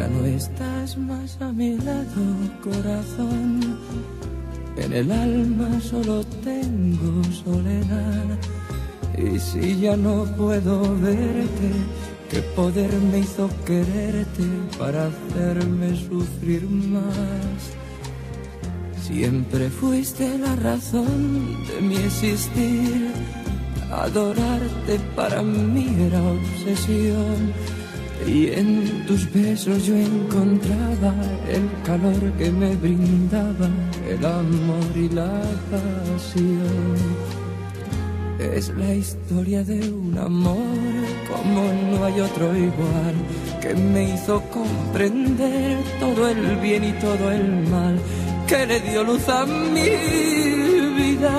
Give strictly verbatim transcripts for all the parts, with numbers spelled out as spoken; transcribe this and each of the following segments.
Ya no estás más a mi lado, corazón. En el alma solo tengo soledad. Y si ya no puedo verte, ¿qué poder me hizo quererte para hacerme sufrir más? Siempre fuiste la razón de mi existir. Adorarte para mí era obsesión. Y en tus besos yo encontraba el calor que me brindaba el amor y la pasión. Es la historia de un amor como no hay otro igual, que me hizo comprender todo el bien y todo el mal, que le dio luz a mi vida,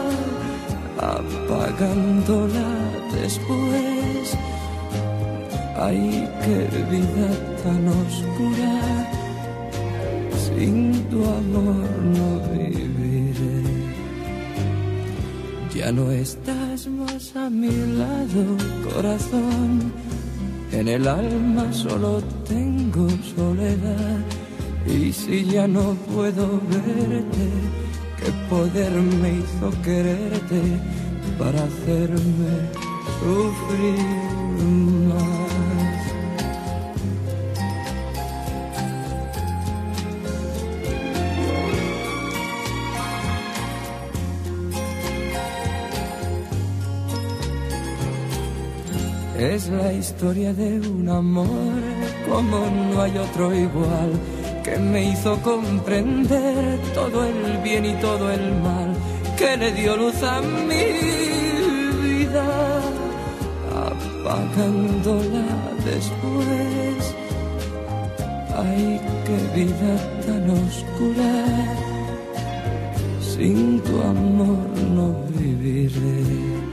apagándola después. Ay, qué vida tan oscura, sin tu amor no viviré. Ya no estás más a mi lado, corazón. En el alma solo tengo soledad. Y si ya no puedo verte, ¿qué poder me hizo quererte para hacerme sufrir más? Es la historia de un amor como no hay otro igual, que me hizo comprender todo el bien y todo el mal, que le dio luz a mi vida, apagándola después. Ay, qué vida tan oscura, sin tu amor no viviré.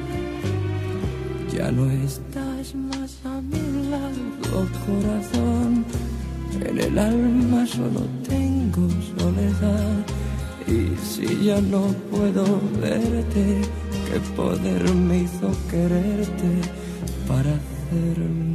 Ya no estás más a mi lado, corazón. En el alma solo tengo soledad. Y si ya no puedo verte, ¿qué poder me hizo quererte para hacerme